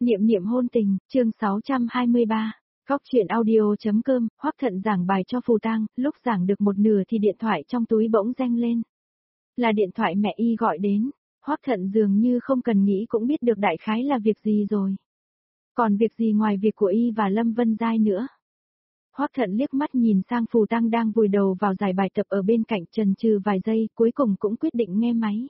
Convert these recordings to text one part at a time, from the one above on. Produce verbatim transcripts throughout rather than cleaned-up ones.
Niệm niệm hôn tình, chương sáu trăm hai mươi ba. Góc truyện audio.com, Hoắc Thận giảng bài cho Phù Tang, lúc giảng được một nửa thì điện thoại trong túi bỗng reng lên. Là điện thoại mẹ y gọi đến, Hoắc Thận dường như không cần nghĩ cũng biết được đại khái là việc gì rồi. Còn việc gì ngoài việc của y và Lâm Vân Giai nữa? Hoắc Thận liếc mắt nhìn sang Phù Tang đang vùi đầu vào giải bài tập ở bên cạnh, chần chừ vài giây, cuối cùng cũng quyết định nghe máy.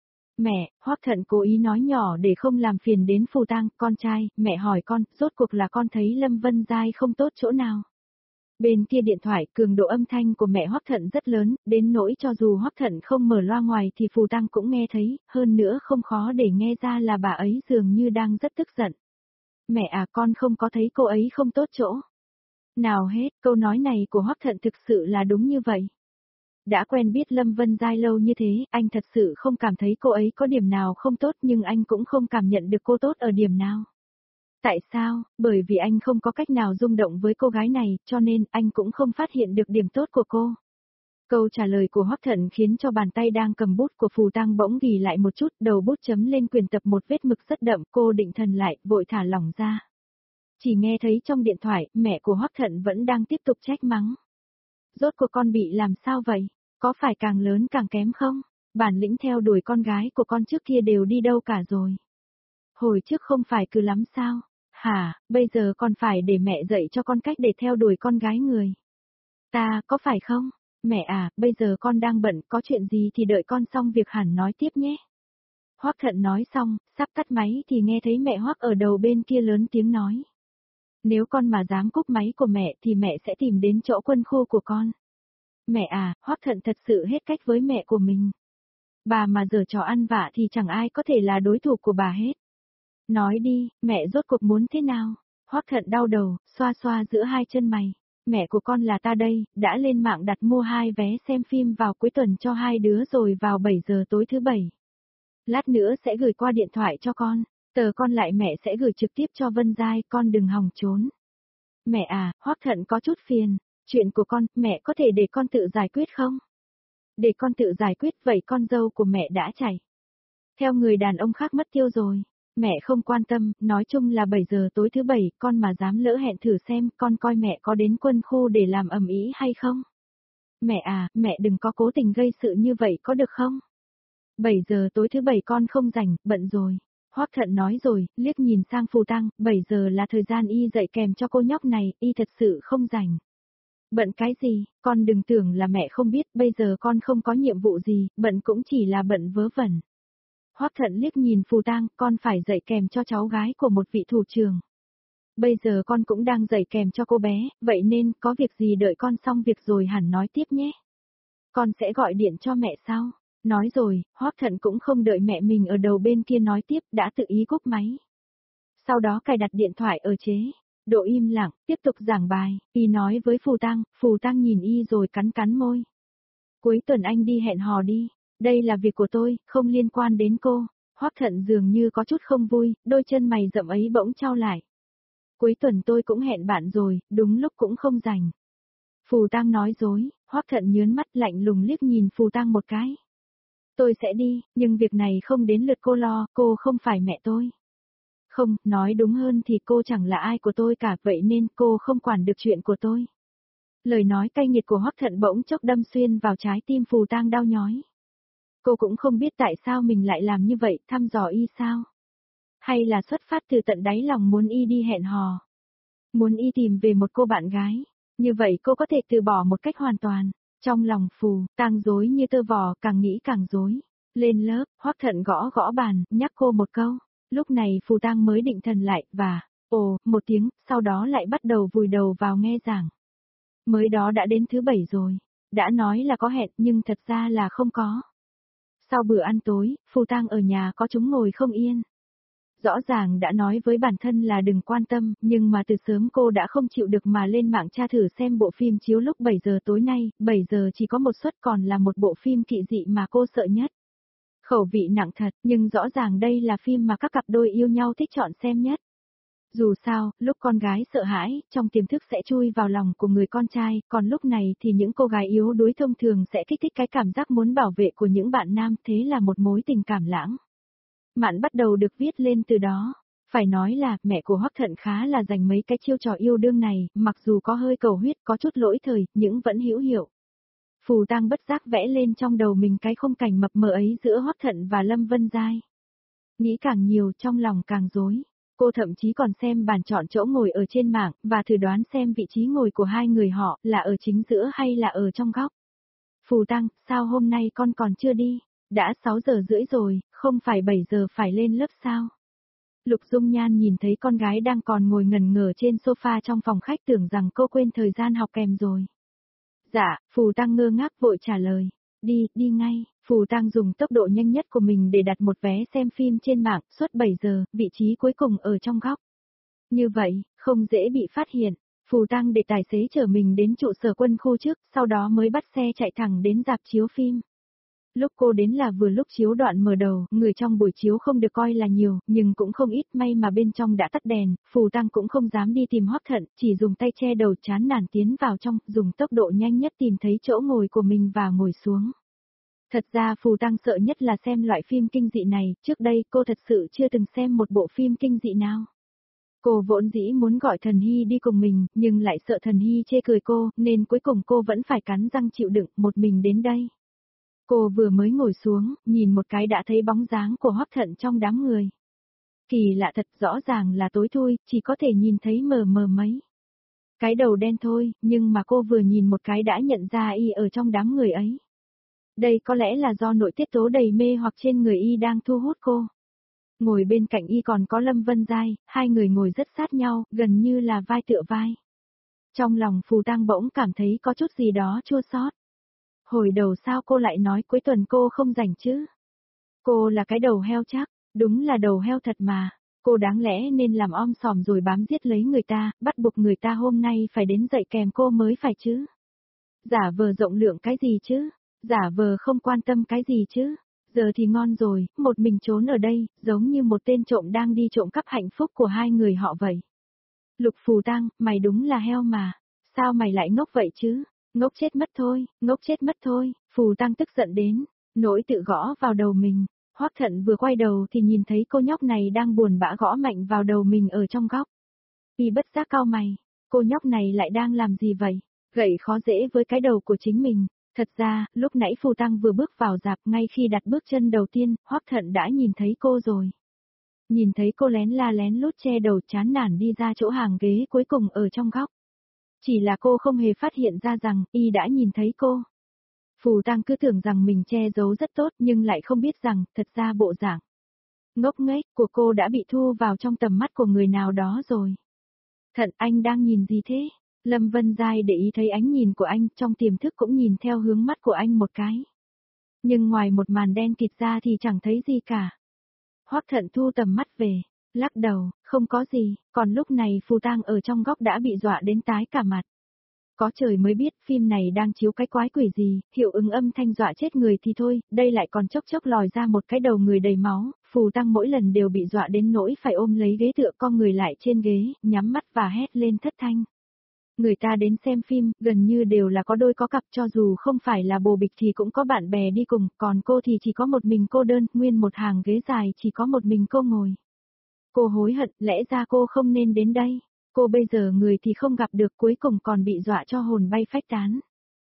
Mẹ, Hoắc Thận cố ý nói nhỏ để không làm phiền đến Phù Tang, con trai, mẹ hỏi con, rốt cuộc là con thấy Lâm Vân Giai không tốt chỗ nào? Bên kia điện thoại, cường độ âm thanh của mẹ Hoắc Thận rất lớn, đến nỗi cho dù Hoắc Thận không mở loa ngoài thì Phù Tang cũng nghe thấy, hơn nữa không khó để nghe ra là bà ấy dường như đang rất tức giận. Mẹ à, con không có thấy cô ấy không tốt chỗ. Nào hết, câu nói này của Hoắc Thận thực sự là đúng như vậy. Đã quen biết Lâm Vân Giai lâu như thế, anh thật sự không cảm thấy cô ấy có điểm nào không tốt, nhưng anh cũng không cảm nhận được cô tốt ở điểm nào. Tại sao? Bởi vì anh không có cách nào rung động với cô gái này, cho nên anh cũng không phát hiện được điểm tốt của cô. Câu trả lời của Hoắc Thận khiến cho bàn tay đang cầm bút của Phù Tang bỗng ghì lại một chút, đầu bút chấm lên quyển tập một vết mực rất đậm, cô định thần lại, vội thả lỏng ra. Chỉ nghe thấy trong điện thoại, mẹ của Hoắc Thận vẫn đang tiếp tục trách mắng. Rốt cuộc con bị làm sao vậy? Có phải càng lớn càng kém không? Bản lĩnh theo đuổi con gái của con trước kia đều đi đâu cả rồi? Hồi trước không phải cứ lắm sao? Hả, bây giờ con phải để mẹ dạy cho con cách để theo đuổi con gái người. Ta, có phải không? Mẹ à, bây giờ con đang bận, có chuyện gì thì đợi con xong việc hẳn nói tiếp nhé. Hoắc Thận nói xong, sắp tắt máy thì nghe thấy mẹ Hoắc ở đầu bên kia lớn tiếng nói. Nếu con mà dám cúp máy của mẹ thì mẹ sẽ tìm đến chỗ quân khu của con. Mẹ à, Hoắc Thận thật sự hết cách với mẹ của mình. Bà mà giở trò ăn vạ thì chẳng ai có thể là đối thủ của bà hết. Nói đi, mẹ rốt cuộc muốn thế nào? Hoắc Thận đau đầu, xoa xoa giữa hai chân mày. Mẹ của con là ta đây, đã lên mạng đặt mua hai vé xem phim vào cuối tuần cho hai đứa rồi vào bảy giờ tối thứ bảy. Lát nữa sẽ gửi qua điện thoại cho con, tờ con lại mẹ sẽ gửi trực tiếp cho Vân Giai, con đừng hòng trốn. Mẹ à, Hoắc Thận có chút phiền. Chuyện của con, mẹ có thể để con tự giải quyết không? Để con tự giải quyết, vậy con dâu của mẹ đã chảy. Theo người đàn ông khác mất tiêu rồi. Mẹ không quan tâm, nói chung là bảy giờ tối thứ bảy, con mà dám lỡ hẹn thử xem, con coi mẹ có đến quân khu để làm ầm ĩ hay không? Mẹ à, mẹ đừng có cố tình gây sự như vậy có được không? bảy giờ tối thứ bảy con không rảnh, bận rồi. Hoắc Thận nói rồi, liếc nhìn sang Phù Tang, bảy giờ là thời gian y dạy kèm cho cô nhóc này, y thật sự không rảnh. Bận cái gì, con đừng tưởng là mẹ không biết, bây giờ con không có nhiệm vụ gì, bận cũng chỉ là bận vớ vẩn. Hoắc Thận liếc nhìn Phù Tang, con phải dạy kèm cho cháu gái của một vị thủ trưởng. Bây giờ con cũng đang dạy kèm cho cô bé, vậy nên có việc gì đợi con xong việc rồi hẳn nói tiếp nhé. Con sẽ gọi điện cho mẹ sau. Nói rồi, Hoắc Thận cũng không đợi mẹ mình ở đầu bên kia nói tiếp, đã tự ý cúp máy. Sau đó cài đặt điện thoại ở chế độ im lặng, tiếp tục giảng bài, y nói với Phù Tang, Phù Tang nhìn y rồi cắn cắn môi. Cuối tuần anh đi hẹn hò đi, đây là việc của tôi, không liên quan đến cô. Hoắc Thận dường như có chút không vui, đôi chân mày rậm ấy bỗng chau lại. Cuối tuần tôi cũng hẹn bạn rồi, đúng lúc cũng không rảnh. Phù Tang nói dối, Hoắc Thận nhớn mắt lạnh lùng liếc nhìn Phù Tang một cái. Tôi sẽ đi, nhưng việc này không đến lượt cô lo, cô không phải mẹ tôi. Không, nói đúng hơn thì cô chẳng là ai của tôi cả, vậy nên cô không quản được chuyện của tôi. Lời nói cay nghiệt của Hoắc Thận bỗng chốc đâm xuyên vào trái tim Phù Tang đau nhói. Cô cũng không biết tại sao mình lại làm như vậy, thăm dò y sao? Hay là xuất phát từ tận đáy lòng muốn y đi hẹn hò? Muốn y tìm về một cô bạn gái? Như vậy cô có thể từ bỏ một cách hoàn toàn. Trong lòng Phù Tang rối như tơ vò, càng nghĩ càng rối. Lên lớp, Hoắc Thận gõ gõ bàn, nhắc cô một câu. Lúc này Phù Tang mới định thần lại, và, ồ, một tiếng, sau đó lại bắt đầu vùi đầu vào nghe giảng. Mới đó đã đến thứ bảy rồi. Đã nói là có hẹn, nhưng thật ra là không có. Sau bữa ăn tối, Phù Tang ở nhà có chúng ngồi không yên. Rõ ràng đã nói với bản thân là đừng quan tâm, nhưng mà từ sớm cô đã không chịu được mà lên mạng tra thử xem bộ phim chiếu lúc bảy giờ tối nay, bảy giờ chỉ có một suất còn là một bộ phim kỵ dị mà cô sợ nhất. Khẩu vị nặng thật, nhưng rõ ràng đây là phim mà các cặp đôi yêu nhau thích chọn xem nhất. Dù sao, lúc con gái sợ hãi, trong tiềm thức sẽ chui vào lòng của người con trai, còn lúc này thì những cô gái yếu đuối thông thường sẽ kích thích cái cảm giác muốn bảo vệ của những bạn nam, thế là một mối tình cảm lãng mạn bắt đầu được viết lên từ đó. Phải nói là, mẹ của Hoắc Thận khá là dành mấy cái chiêu trò yêu đương này, mặc dù có hơi cầu huyết, có chút lỗi thời, nhưng vẫn hữu hiệu. Phù Tang bất giác vẽ lên trong đầu mình cái khung cảnh mập mờ ấy giữa Hoắc Thận và Lâm Vân Giai. Nghĩ càng nhiều, trong lòng càng rối. Cô thậm chí còn xem bàn chọn chỗ ngồi ở trên mạng, và thử đoán xem vị trí ngồi của hai người họ, là ở chính giữa hay là ở trong góc. Phù Tang, sao hôm nay con còn chưa đi? Đã sáu giờ rưỡi rồi, không phải bảy giờ phải lên lớp sao? Lục Dung Nhan nhìn thấy con gái đang còn ngồi ngần ngờ trên sofa trong phòng khách, tưởng rằng cô quên thời gian học kèm rồi. Dạ, Phù Tang ngơ ngác vội trả lời. Đi, đi ngay. Phù Tang dùng tốc độ nhanh nhất của mình để đặt một vé xem phim trên mạng, suốt bảy giờ, vị trí cuối cùng ở trong góc. Như vậy, không dễ bị phát hiện. Phù Tang để tài xế chở mình đến trụ sở quân khu trước, sau đó mới bắt xe chạy thẳng đến rạp chiếu phim. Lúc cô đến là vừa lúc chiếu đoạn mở đầu, người trong buổi chiếu không được coi là nhiều, nhưng cũng không ít, may mà bên trong đã tắt đèn, Phù Tang cũng không dám đi tìm Hoắc Thận, chỉ dùng tay che đầu chán nản tiến vào trong, dùng tốc độ nhanh nhất tìm thấy chỗ ngồi của mình và ngồi xuống. Thật ra Phù Tang sợ nhất là xem loại phim kinh dị này, trước đây cô thật sự chưa từng xem một bộ phim kinh dị nào. Cô vốn dĩ muốn gọi Thần Hy đi cùng mình, nhưng lại sợ Thần Hy chê cười cô, nên cuối cùng cô vẫn phải cắn răng chịu đựng, một mình đến đây. Cô vừa mới ngồi xuống, nhìn một cái đã thấy bóng dáng của Hoắc Thận trong đám người. Kỳ lạ thật, rõ ràng là tối thui, chỉ có thể nhìn thấy mờ mờ mấy. Cái đầu đen thôi, nhưng mà cô vừa nhìn một cái đã nhận ra y ở trong đám người ấy. Đây có lẽ là do nội tiết tố đầy mê hoặc trên người y đang thu hút cô. Ngồi bên cạnh y còn có Lâm Vân Giai, hai người ngồi rất sát nhau, gần như là vai tựa vai. Trong lòng Phù Tang bỗng cảm thấy có chút gì đó chua xót. Hồi đầu sao cô lại nói cuối tuần cô không rảnh chứ? Cô là cái đầu heo chắc, đúng là đầu heo thật mà. Cô đáng lẽ nên làm om sòm rồi bám giết lấy người ta, bắt buộc người ta hôm nay phải đến dậy kèm cô mới phải chứ. Giả vờ rộng lượng cái gì chứ? Giả vờ không quan tâm cái gì chứ? Giờ thì ngon rồi, một mình trốn ở đây, giống như một tên trộm đang đi trộm cắp hạnh phúc của hai người họ vậy. Lục Phù Tang, mày đúng là heo mà. Sao mày lại ngốc vậy chứ? Ngốc chết mất thôi, ngốc chết mất thôi. Phù Tang tức giận đến, nỗi tự gõ vào đầu mình. Hoắc Thận vừa quay đầu thì nhìn thấy cô nhóc này đang buồn bã gõ mạnh vào đầu mình ở trong góc. Y bất giác cau mày, cô nhóc này lại đang làm gì vậy? Gậy khó dễ với cái đầu của chính mình. Thật ra, lúc nãy Phù Tang vừa bước vào rạp, ngay khi đặt bước chân đầu tiên, Hoắc Thận đã nhìn thấy cô rồi. Nhìn thấy cô lén la lén lút che đầu chán nản đi ra chỗ hàng ghế cuối cùng ở trong góc. Chỉ là cô không hề phát hiện ra rằng, y đã nhìn thấy cô. Phù Tang cứ tưởng rằng mình che giấu rất tốt nhưng lại không biết rằng, thật ra bộ dạng ngốc nghếch của cô đã bị thu vào trong tầm mắt của người nào đó rồi. Thận, anh đang nhìn gì thế? Lâm Vân Giai để ý thấy ánh nhìn của anh, trong tiềm thức cũng nhìn theo hướng mắt của anh một cái. Nhưng ngoài một màn đen kịt ra thì chẳng thấy gì cả. Hoắc Thận thu tầm mắt về, lắc đầu, không có gì, còn lúc này Phù Tang ở trong góc đã bị dọa đến tái cả mặt. Có trời mới biết phim này đang chiếu cái quái quỷ gì, hiệu ứng âm thanh dọa chết người thì thôi, đây lại còn chốc chốc lòi ra một cái đầu người đầy máu, Phù Tang mỗi lần đều bị dọa đến nỗi phải ôm lấy ghế tựa con người lại trên ghế, nhắm mắt và hét lên thất thanh. Người ta đến xem phim, gần như đều là có đôi có cặp, cho dù không phải là bồ bịch thì cũng có bạn bè đi cùng, còn cô thì chỉ có một mình cô đơn, nguyên một hàng ghế dài chỉ có một mình cô ngồi. Cô hối hận, lẽ ra cô không nên đến đây. Cô bây giờ người thì không gặp được, cuối cùng còn bị dọa cho hồn bay phách tán.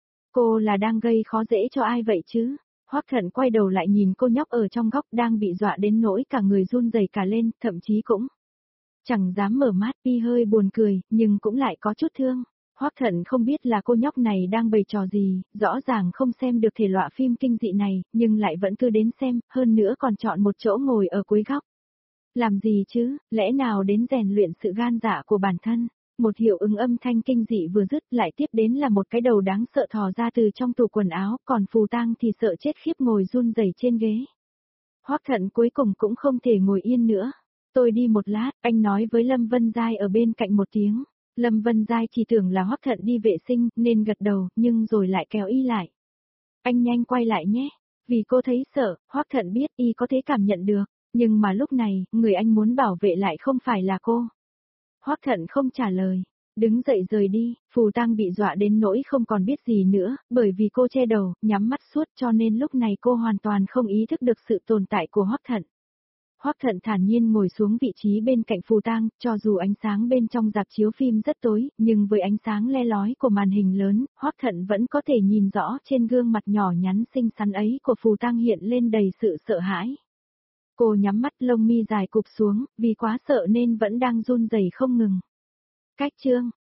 Cô là đang gây khó dễ cho ai vậy chứ? Hoắc Thận quay đầu lại nhìn cô nhóc ở trong góc đang bị dọa đến nỗi cả người run rẩy cả lên, thậm chí cũng chẳng dám mở mắt, y hơi buồn cười, nhưng cũng lại có chút thương. Hoắc Thận không biết là cô nhóc này đang bày trò gì, rõ ràng không xem được thể loại phim kinh dị này, nhưng lại vẫn cứ đến xem, hơn nữa còn chọn một chỗ ngồi ở cuối góc. Làm gì chứ, lẽ nào đến rèn luyện sự gan dạ của bản thân? Một hiệu ứng âm thanh kinh dị vừa dứt lại tiếp đến là một cái đầu đáng sợ thò ra từ trong tủ quần áo, còn Phù Tang thì sợ chết khiếp ngồi run rẩy trên ghế. Hoắc Thận cuối cùng cũng không thể ngồi yên nữa. Tôi đi một lát, anh nói với Lâm Vân Giai ở bên cạnh một tiếng. Lâm Vân Giai chỉ tưởng là Hoắc Thận đi vệ sinh nên gật đầu, nhưng rồi lại kéo y lại. Anh nhanh quay lại nhé, vì cô thấy sợ, Hoắc Thận biết y có thể cảm nhận được. Nhưng mà lúc này, người anh muốn bảo vệ lại không phải là cô. Hoắc Thận không trả lời, đứng dậy rời đi, Phù Tang bị dọa đến nỗi không còn biết gì nữa, bởi vì cô che đầu, nhắm mắt suốt cho nên lúc này cô hoàn toàn không ý thức được sự tồn tại của Hoắc Thận. Hoắc Thận thản nhiên ngồi xuống vị trí bên cạnh Phù Tang, cho dù ánh sáng bên trong rạp chiếu phim rất tối, nhưng với ánh sáng le lói của màn hình lớn, Hoắc Thận vẫn có thể nhìn rõ trên gương mặt nhỏ nhắn xinh xắn ấy của Phù Tang hiện lên đầy sự sợ hãi. Cô nhắm mắt, lông mi dài cụp xuống, vì quá sợ nên vẫn đang run rẩy không ngừng. Cách chương